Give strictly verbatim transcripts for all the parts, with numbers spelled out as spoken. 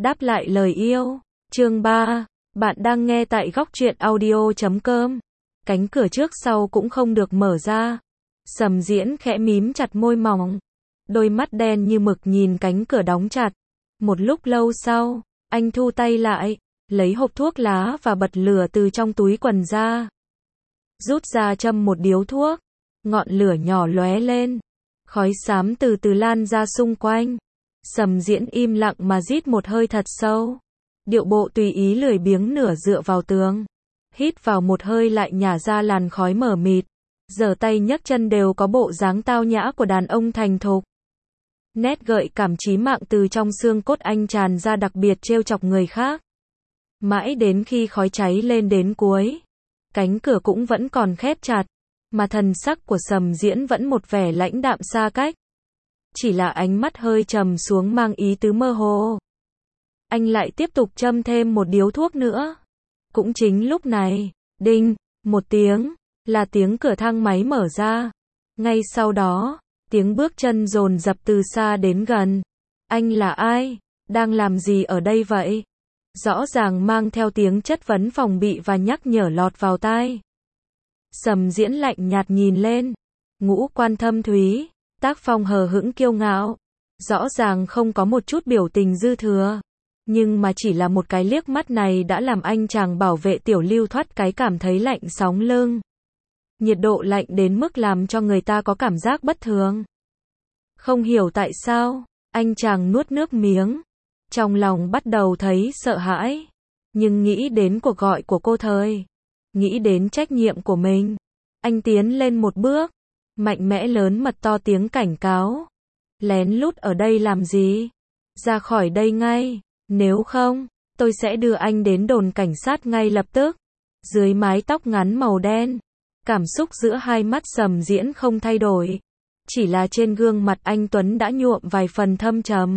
Đáp lại lời yêu. Chương ba. Bạn đang nghe tại góc truyện audio chấm com. Cánh cửa trước sau cũng không được mở ra. Sầm Diễn khẽ mím chặt môi mỏng. Đôi mắt đen như mực nhìn cánh cửa đóng chặt. Một lúc lâu sau, anh thu tay lại, lấy hộp thuốc lá và bật lửa từ trong túi quần ra. Rút ra châm một điếu thuốc. Ngọn lửa nhỏ lóe lên. Khói xám từ từ lan ra xung quanh. Sầm Diễn im lặng mà rít một hơi thật sâu. Điệu bộ tùy ý lười biếng nửa dựa vào tường. Hít vào một hơi lại nhả ra làn khói mờ mịt. Giở tay nhấc chân đều có bộ dáng tao nhã của đàn ông thành thục. Nét gợi cảm chí mạng từ trong xương cốt anh tràn ra đặc biệt trêu chọc người khác. Mãi đến khi khói cháy lên đến cuối, cánh cửa cũng vẫn còn khép chặt, mà thần sắc của Sầm Diễn vẫn một vẻ lãnh đạm xa cách. Chỉ là ánh mắt hơi trầm xuống mang ý tứ mơ hồ. Anh lại tiếp tục châm thêm một điếu thuốc nữa. Cũng chính lúc này, đinh, một tiếng, là tiếng cửa thang máy mở ra. Ngay sau đó, tiếng bước chân dồn dập từ xa đến gần. Anh là ai? Đang làm gì ở đây vậy? Rõ ràng mang theo tiếng chất vấn phòng bị và nhắc nhở lọt vào tai. Sầm Diễn lạnh nhạt nhìn lên. Ngũ quan thâm thúy, tác phong hờ hững kiêu ngạo. Rõ ràng không có một chút biểu tình dư thừa. Nhưng mà chỉ là một cái liếc mắt này đã làm anh chàng bảo vệ Tiểu Lưu thoát cái cảm thấy lạnh sóng lưng. Nhiệt độ lạnh đến mức làm cho người ta có cảm giác bất thường. Không hiểu tại sao, anh chàng nuốt nước miếng. Trong lòng bắt đầu thấy sợ hãi. Nhưng nghĩ đến cuộc gọi của cô thời. Nghĩ đến trách nhiệm của mình. Anh tiến lên một bước. Mạnh mẽ lớn mật to tiếng cảnh cáo. Lén lút ở đây làm gì? Ra khỏi đây ngay. Nếu không, tôi sẽ đưa anh đến đồn cảnh sát ngay lập tức. Dưới mái tóc ngắn màu đen, cảm xúc giữa hai mắt Sầm Diễn không thay đổi. Chỉ là trên gương mặt anh Tuấn đã nhuộm vài phần thâm trầm.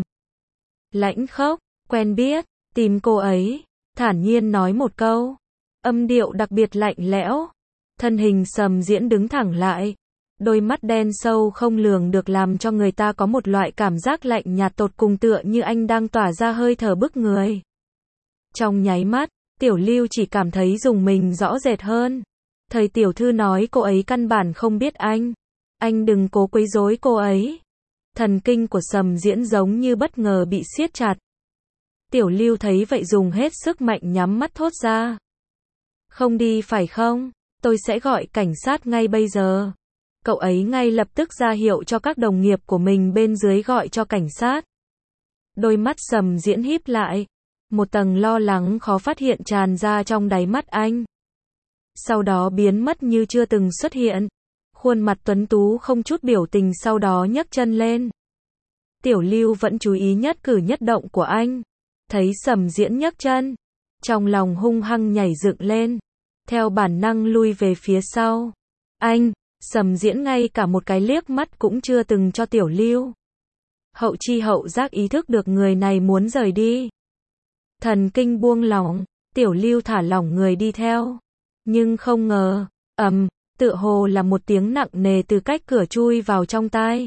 Lãnh khốc, quen biết, tìm cô ấy, thản nhiên nói một câu. Âm điệu đặc biệt lạnh lẽo. Thân hình Sầm Diễn đứng thẳng lại. Đôi mắt đen sâu không lường được làm cho người ta có một loại cảm giác lạnh nhạt tột cùng tựa như anh đang tỏa ra hơi thở bức người. Trong nháy mắt, Tiểu Lưu chỉ cảm thấy rùng mình rõ rệt hơn. Thầy tiểu thư nói cô ấy căn bản không biết anh. Anh đừng cố quấy rối cô ấy. Thần kinh của Sầm Diễn giống như bất ngờ bị siết chặt. Tiểu Lưu thấy vậy dùng hết sức mạnh nhắm mắt thốt ra. Không đi phải không? Tôi sẽ gọi cảnh sát ngay bây giờ. Cậu ấy ngay lập tức ra hiệu cho các đồng nghiệp của mình bên dưới gọi cho cảnh sát. Đôi mắt Sầm Diễn híp lại. Một tầng lo lắng khó phát hiện tràn ra trong đáy mắt anh. Sau đó biến mất như chưa từng xuất hiện. Khuôn mặt tuấn tú không chút biểu tình sau đó nhấc chân lên. Tiểu Lưu vẫn chú ý nhất cử nhất động của anh. Thấy Sầm Diễn nhấc chân. Trong lòng hung hăng nhảy dựng lên. Theo bản năng lui về phía sau. Anh! Sầm Diễn ngay cả một cái liếc mắt cũng chưa từng cho Tiểu Lưu. Hậu chi hậu giác ý thức được người này muốn rời đi. Thần kinh buông lỏng, Tiểu Lưu thả lỏng người đi theo. Nhưng không ngờ, ầm, tựa hồ là một tiếng nặng nề từ cách cửa chui vào trong tai.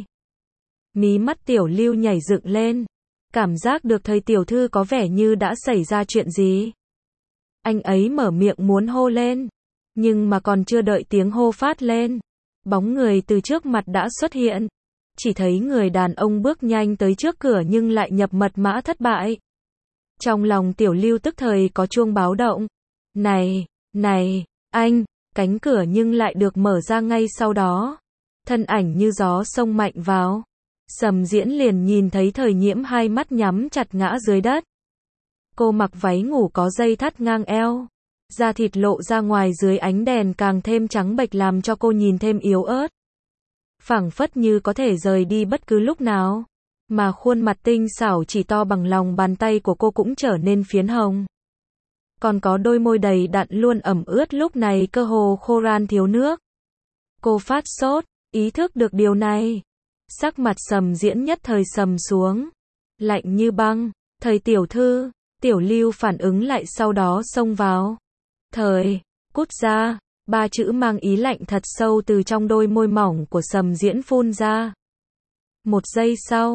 Mí mắt Tiểu Lưu nhảy dựng lên. Cảm giác được thầy tiểu thư có vẻ như đã xảy ra chuyện gì. Anh ấy mở miệng muốn hô lên. Nhưng mà còn chưa đợi tiếng hô phát lên. Bóng người từ trước mặt đã xuất hiện. Chỉ thấy người đàn ông bước nhanh tới trước cửa nhưng lại nhập mật mã thất bại. Trong lòng Tiểu Lưu tức thời có chuông báo động. Này, này, anh, cánh cửa nhưng lại được mở ra ngay sau đó. Thân ảnh như gió xông mạnh vào. Sầm Diễn liền nhìn thấy Thời Nhiễm hai mắt nhắm chặt ngã dưới đất. Cô mặc váy ngủ có dây thắt ngang eo. Da thịt lộ ra ngoài dưới ánh đèn càng thêm trắng bệch làm cho cô nhìn thêm yếu ớt. Phảng phất như có thể rời đi bất cứ lúc nào. Mà khuôn mặt tinh xảo chỉ to bằng lòng bàn tay của cô cũng trở nên phiến hồng. Còn có đôi môi đầy đặn luôn ẩm ướt lúc này cơ hồ khô ran thiếu nước. Cô phát sốt, ý thức được điều này. Sắc mặt Sầm Diễn nhất thời sầm xuống. Lạnh như băng, thầy tiểu thư, Tiểu Lưu phản ứng lại sau đó xông vào. Thời, cút ra, ba chữ mang ý lạnh thật sâu từ trong đôi môi mỏng của Sầm Diễn phun ra. Một giây sau,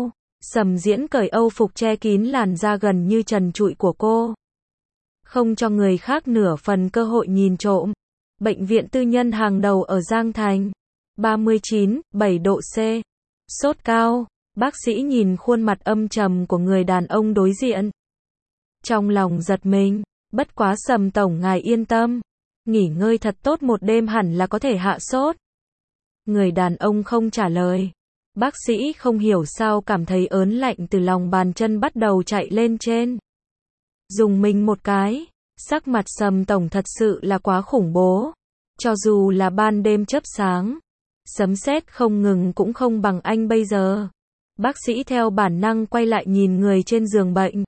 Sầm Diễn cởi âu phục che kín làn da gần như trần trụi của cô, không cho người khác nửa phần cơ hội nhìn trộm. Bệnh viện tư nhân hàng đầu ở Giang Thành. ba mươi chín phẩy bảy độ C. Sốt cao. Bác sĩ nhìn khuôn mặt âm trầm của người đàn ông đối diện. Trong lòng giật mình. Bất quá Sầm tổng ngài yên tâm. Nghỉ ngơi thật tốt một đêm hẳn là có thể hạ sốt. Người đàn ông không trả lời. Bác sĩ không hiểu sao cảm thấy ớn lạnh từ lòng bàn chân bắt đầu chạy lên trên. Dùng mình một cái. Sắc mặt Sầm tổng thật sự là quá khủng bố. Cho dù là ban đêm chớp sáng, sấm sét không ngừng cũng không bằng anh bây giờ. Bác sĩ theo bản năng quay lại nhìn người trên giường bệnh.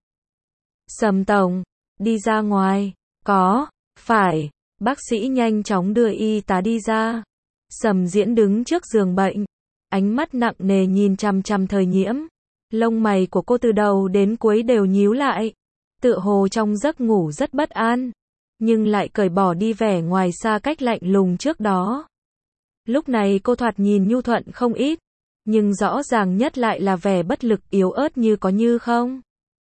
Sầm tổng, đi ra ngoài. Có, phải. Bác sĩ nhanh chóng đưa y tá đi ra. Sầm Diễn đứng trước giường bệnh, ánh mắt nặng nề nhìn chằm chằm Thời Nhiễm. Lông mày của cô từ đầu đến cuối đều nhíu lại, tựa hồ trong giấc ngủ rất bất an, nhưng lại cởi bỏ đi vẻ ngoài xa cách lạnh lùng trước đó. Lúc này cô thoạt nhìn nhu thuận không ít, nhưng rõ ràng nhất lại là vẻ bất lực yếu ớt như có như không.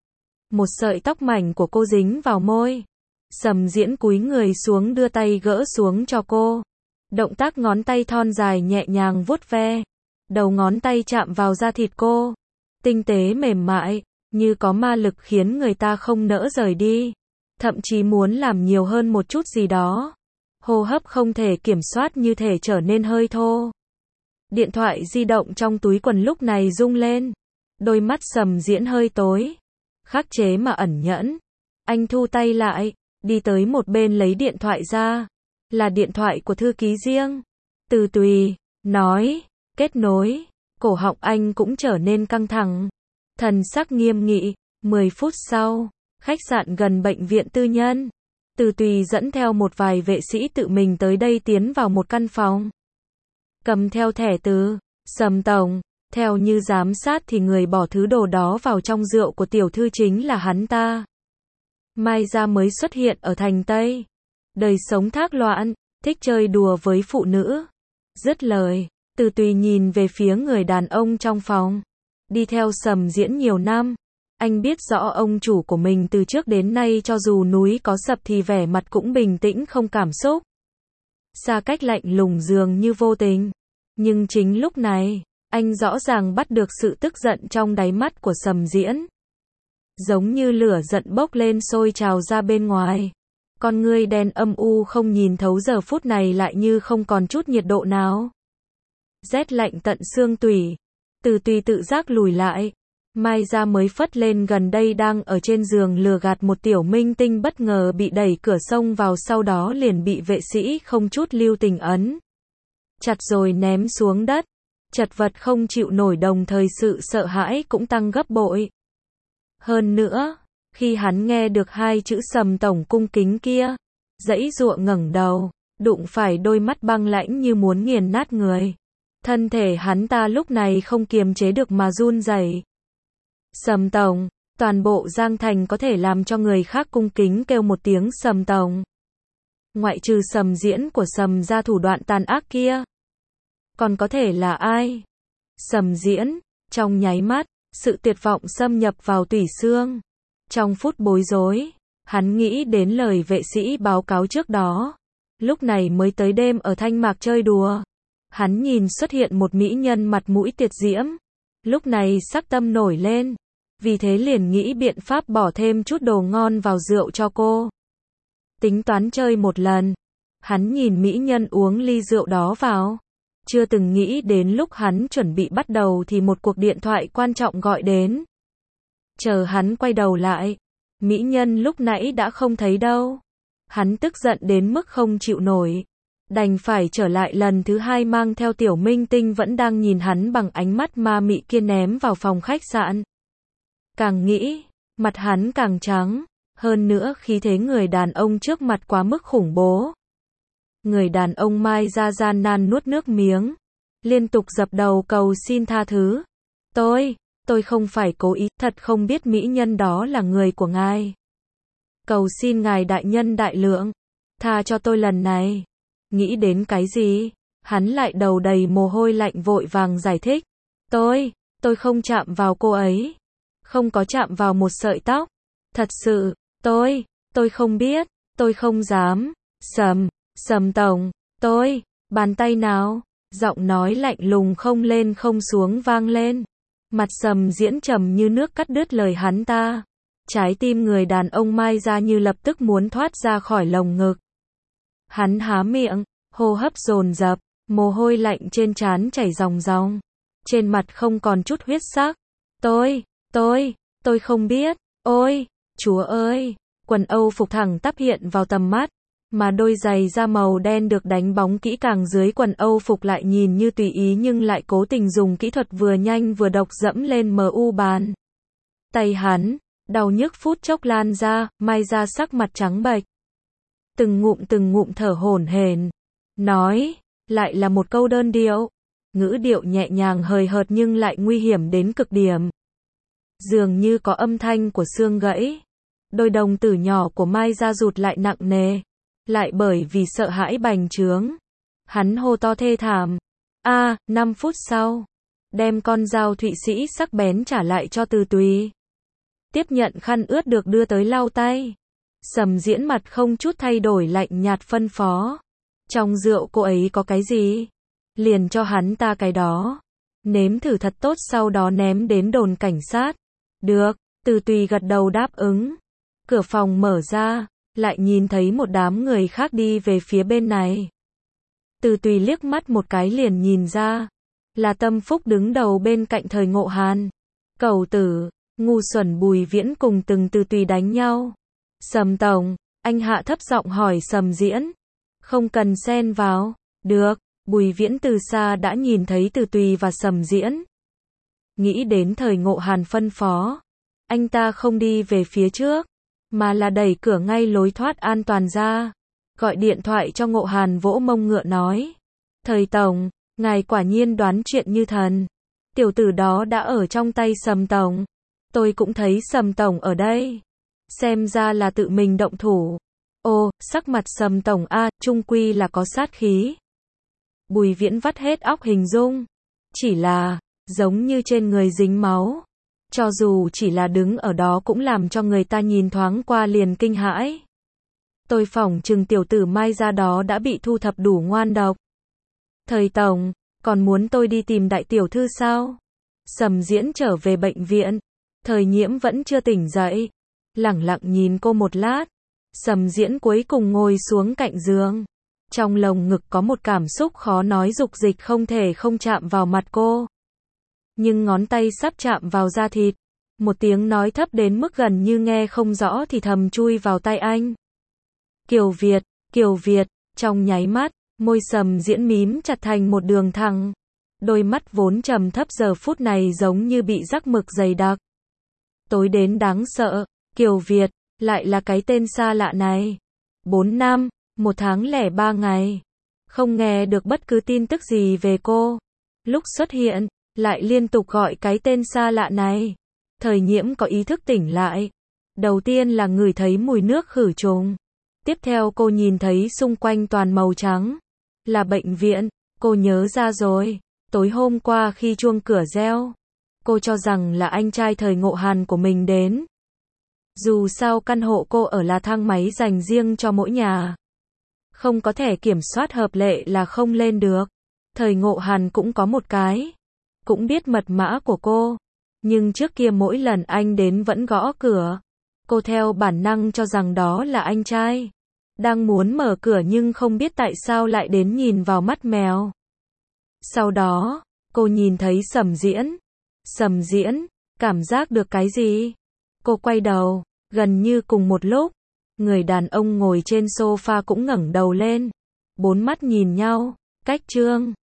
Một sợi tóc mảnh của cô dính vào môi. Sầm Diễn cúi người xuống đưa tay gỡ xuống cho cô. Động tác ngón tay thon dài nhẹ nhàng vuốt ve. Đầu ngón tay chạm vào da thịt cô. Tinh tế mềm mại, như có ma lực khiến người ta không nỡ rời đi. Thậm chí muốn làm nhiều hơn một chút gì đó. Hô hấp không thể kiểm soát như thể trở nên hơi thô. Điện thoại di động trong túi quần lúc này rung lên. Đôi mắt Sầm Diễn hơi tối. Khắc chế mà ẩn nhẫn. Anh thu tay lại, đi tới một bên lấy điện thoại ra. Là điện thoại của thư ký riêng. Từ Tùy, nói, kết nối. Cổ họng anh cũng trở nên căng thẳng. Thần sắc nghiêm nghị. mười phút sau, khách sạn gần bệnh viện tư nhân. Từ Tùy dẫn theo một vài vệ sĩ tự mình tới đây tiến vào một căn phòng. Cầm theo thẻ từ, Sầm tổng, theo như giám sát thì người bỏ thứ đồ đó vào trong rượu của tiểu thư chính là hắn ta. Mai ra mới xuất hiện ở thành Tây. Đời sống thác loạn, thích chơi đùa với phụ nữ. Dứt lời, Từ Tùy nhìn về phía người đàn ông trong phòng. Đi theo Sầm Diễn nhiều năm. Anh biết rõ ông chủ của mình từ trước đến nay cho dù núi có sập thì vẻ mặt cũng bình tĩnh không cảm xúc. Xa cách lạnh lùng dường như vô tình. Nhưng chính lúc này, anh rõ ràng bắt được sự tức giận trong đáy mắt của Sầm Diễn. Giống như lửa giận bốc lên sôi trào ra bên ngoài. Con ngươi đen âm u không nhìn thấu giờ phút này lại như không còn chút nhiệt độ nào. Rét lạnh tận xương tủy. Từ Tùy tự giác lùi lại. Mai ra mới phất lên gần đây đang ở trên giường lừa gạt một tiểu minh tinh bất ngờ bị đẩy cửa xông vào sau đó liền bị vệ sĩ không chút lưu tình ấn chặt rồi ném xuống đất. Chật vật không chịu nổi đồng thời sự sợ hãi cũng tăng gấp bội. Hơn nữa, khi hắn nghe được hai chữ Sầm tổng cung kính kia, giãy giụa ngẩng đầu, đụng phải đôi mắt băng lãnh như muốn nghiền nát người. Thân thể hắn ta lúc này không kiềm chế được mà run rẩy. Sầm tổng, toàn bộ Giang Thành có thể làm cho người khác cung kính kêu một tiếng Sầm tổng. Ngoại trừ Sầm Diễn của Sầm gia thủ đoạn tàn ác kia. Còn có thể là ai? Sầm Diễn, trong nháy mắt, sự tuyệt vọng xâm nhập vào tủy xương. Trong phút bối rối, hắn nghĩ đến lời vệ sĩ báo cáo trước đó. Lúc này mới tới đêm ở Thanh Mạc chơi đùa. Hắn nhìn xuất hiện một mỹ nhân mặt mũi tiệt diễm. Lúc này sắc tâm nổi lên. Vì thế liền nghĩ biện pháp bỏ thêm chút đồ ngon vào rượu cho cô. Tính toán chơi một lần. Hắn nhìn mỹ nhân uống ly rượu đó vào. Chưa từng nghĩ đến lúc hắn chuẩn bị bắt đầu thì một cuộc điện thoại quan trọng gọi đến. Chờ hắn quay đầu lại. Mỹ nhân lúc nãy đã không thấy đâu. Hắn tức giận đến mức không chịu nổi. Đành phải trở lại lần thứ hai mang theo tiểu minh tinh vẫn đang nhìn hắn bằng ánh mắt ma mị kia ném vào phòng khách sạn. Càng nghĩ, mặt hắn càng trắng. Hơn nữa khí thế người đàn ông trước mặt quá mức khủng bố. Người đàn ông Mai ra gian nan nuốt nước miếng. Liên tục dập đầu cầu xin tha thứ. Tôi, tôi không phải cố ý, thật không biết mỹ nhân đó là người của ngài. Cầu xin ngài đại nhân đại lượng. Tha cho tôi lần này. Nghĩ đến cái gì? Hắn lại đầu đầy mồ hôi lạnh vội vàng giải thích. Tôi, Tôi không chạm vào cô ấy. Không có chạm vào một sợi tóc. Thật sự, tôi, tôi không biết, tôi không dám. Sầm, Sầm tổng, tôi, bàn tay nào? Giọng nói lạnh lùng không lên không xuống vang lên. Mặt Sầm Diễn trầm như nước cắt đứt lời hắn ta. Trái tim người đàn ông Mai ra như lập tức muốn thoát ra khỏi lồng ngực. Hắn há miệng, hô hấp dồn dập, mồ hôi lạnh trên trán chảy ròng ròng. Trên mặt không còn chút huyết sắc. Tôi, tôi, tôi không biết, ôi, Chúa ơi, quần Âu phục thẳng tắp hiện vào tầm mắt, mà đôi giày da màu đen được đánh bóng kỹ càng dưới quần Âu phục lại nhìn như tùy ý nhưng lại cố tình dùng kỹ thuật vừa nhanh vừa độc dẫm lên em u bàn. Tay hắn, đau nhức phút chốc lan ra, Mai ra sắc mặt trắng bệch. Từng ngụm từng ngụm thở hổn hển, nói, lại là một câu đơn điệu, ngữ điệu nhẹ nhàng hời hợt nhưng lại nguy hiểm đến cực điểm. Dường như có âm thanh của xương gãy. Đôi đồng tử nhỏ của Mai ra rụt lại nặng nề, lại bởi vì sợ hãi bành trướng. Hắn hô to thê thảm. A, năm phút sau, đem con dao Thụy Sĩ sắc bén trả lại cho Từ Tùy. Tiếp nhận khăn ướt được đưa tới lau tay. Sầm Diễn mặt không chút thay đổi lạnh nhạt phân phó. Trong rượu cô ấy có cái gì? Liền cho hắn ta cái đó. Nếm thử thật tốt sau đó ném đến đồn cảnh sát. Được, Từ Tùy gật đầu đáp ứng. Cửa phòng mở ra, lại nhìn thấy một đám người khác đi về phía bên này. Từ Tùy liếc mắt một cái liền nhìn ra. Là Tâm Phúc đứng đầu bên cạnh Thời Ngộ Hàn. Cẩu tử, ngu xuẩn Bùi Viễn cùng từng Từ Tùy đánh nhau. Sầm tổng, anh hạ thấp giọng hỏi Sầm Diễn. Không cần xen vào. Được, Bùi Viễn từ xa đã nhìn thấy Từ Tùy và Sầm Diễn. Nghĩ đến Thời Ngộ Hàn phân phó. Anh ta không đi về phía trước, mà là đẩy cửa ngay lối thoát an toàn ra. Gọi điện thoại cho Ngộ Hàn vỗ mông ngựa nói. Thời tổng, ngài quả nhiên đoán chuyện như thần. Tiểu tử đó đã ở trong tay Sầm tổng. Tôi cũng thấy Sầm tổng ở đây. Xem ra là tự mình động thủ. Ồ, sắc mặt Sầm tổng a, trung quy là có sát khí. Bùi Viễn vắt hết óc hình dung. Chỉ là, giống như trên người dính máu. Cho dù chỉ là đứng ở đó cũng làm cho người ta nhìn thoáng qua liền kinh hãi. Tôi phỏng chừng tiểu tử Mai ra đó đã bị thu thập đủ ngoan độc. Thời tổng, còn muốn tôi đi tìm đại tiểu thư sao? Sầm Diễn trở về bệnh viện. Thời Nhiễm vẫn chưa tỉnh dậy. Lẳng lặng nhìn cô một lát. Sầm Diễn cuối cùng ngồi xuống cạnh giường. Trong lồng ngực có một cảm xúc khó nói dục dịch không thể không chạm vào mặt cô. Nhưng ngón tay sắp chạm vào da thịt. Một tiếng nói thấp đến mức gần như nghe không rõ thì thầm chui vào tai anh. Kiều Việt, Kiều Việt, trong nháy mắt, môi Sầm Diễn mím chặt thành một đường thẳng. Đôi mắt vốn trầm thấp giờ phút này giống như bị rắc mực dày đặc. Tối đến đáng sợ, Kiều Việt, lại là cái tên xa lạ này. Bốn năm, một tháng lẻ ba ngày. Không nghe được bất cứ tin tức gì về cô. Lúc xuất hiện, lại liên tục gọi cái tên xa lạ này. Thời Nhiễm có ý thức tỉnh lại. Đầu tiên là ngửi thấy mùi nước khử trùng. Tiếp theo cô nhìn thấy xung quanh toàn màu trắng. Là bệnh viện, cô nhớ ra rồi. Tối hôm qua khi chuông cửa reo, cô cho rằng là anh trai Thời Ngộ Hàn của mình đến. Dù sao căn hộ cô ở là thang máy dành riêng cho mỗi nhà. Không có thẻ kiểm soát hợp lệ là không lên được. Thời Ngộ Hàn cũng có một cái. Cũng biết mật mã của cô. Nhưng trước kia mỗi lần anh đến vẫn gõ cửa. Cô theo bản năng cho rằng đó là anh trai. Đang muốn mở cửa nhưng không biết tại sao lại đến nhìn vào mắt mèo. Sau đó, cô nhìn thấy Sầm Diễn. Sầm Diễn, cảm giác được cái gì? Cô quay đầu, gần như cùng một lúc. Người đàn ông ngồi trên sofa cũng ngẩng đầu lên. Bốn mắt nhìn nhau, cách trương.